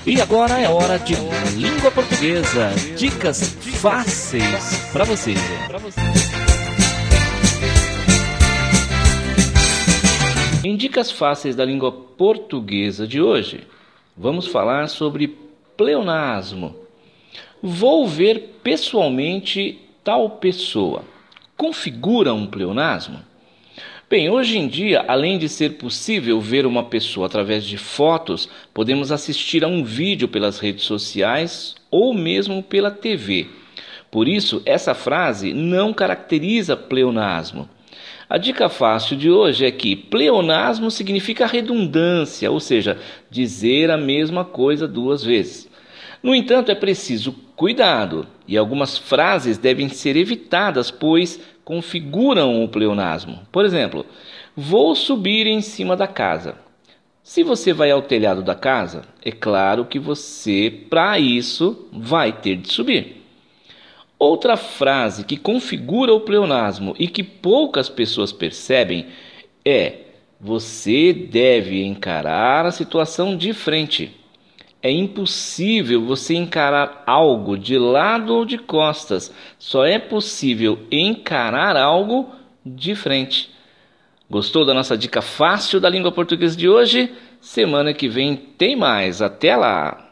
E agora é hora de língua portuguesa. Dicas fáceis para você. Em dicas fáceis da língua portuguesa de hoje, vamos falar sobre pleonasmo. Vou ver pessoalmente tal pessoa. Configura um pleonasmo? Bem, hoje em dia, além de ser possível ver uma pessoa através de fotos, podemos assistir a um vídeo pelas redes sociais ou mesmo pela TV. Por isso, essa frase não caracteriza pleonasmo. A dica fácil de hoje é que pleonasmo significa redundância, ou seja, dizer a mesma coisa duas vezes. No entanto, é preciso cuidado e algumas frases devem ser evitadas, pois configuram o pleonasmo. Por exemplo, vou subir em cima da casa. Se você vai ao telhado da casa, é claro que você, para isso, vai ter de subir. Outra frase que configura o pleonasmo e que poucas pessoas percebem é: você deve encarar a situação de frente. É impossível você encarar algo de lado ou de costas. Só é possível encarar algo de frente. Gostou da nossa dica fácil da língua portuguesa de hoje? Semana que vem tem mais. Até lá!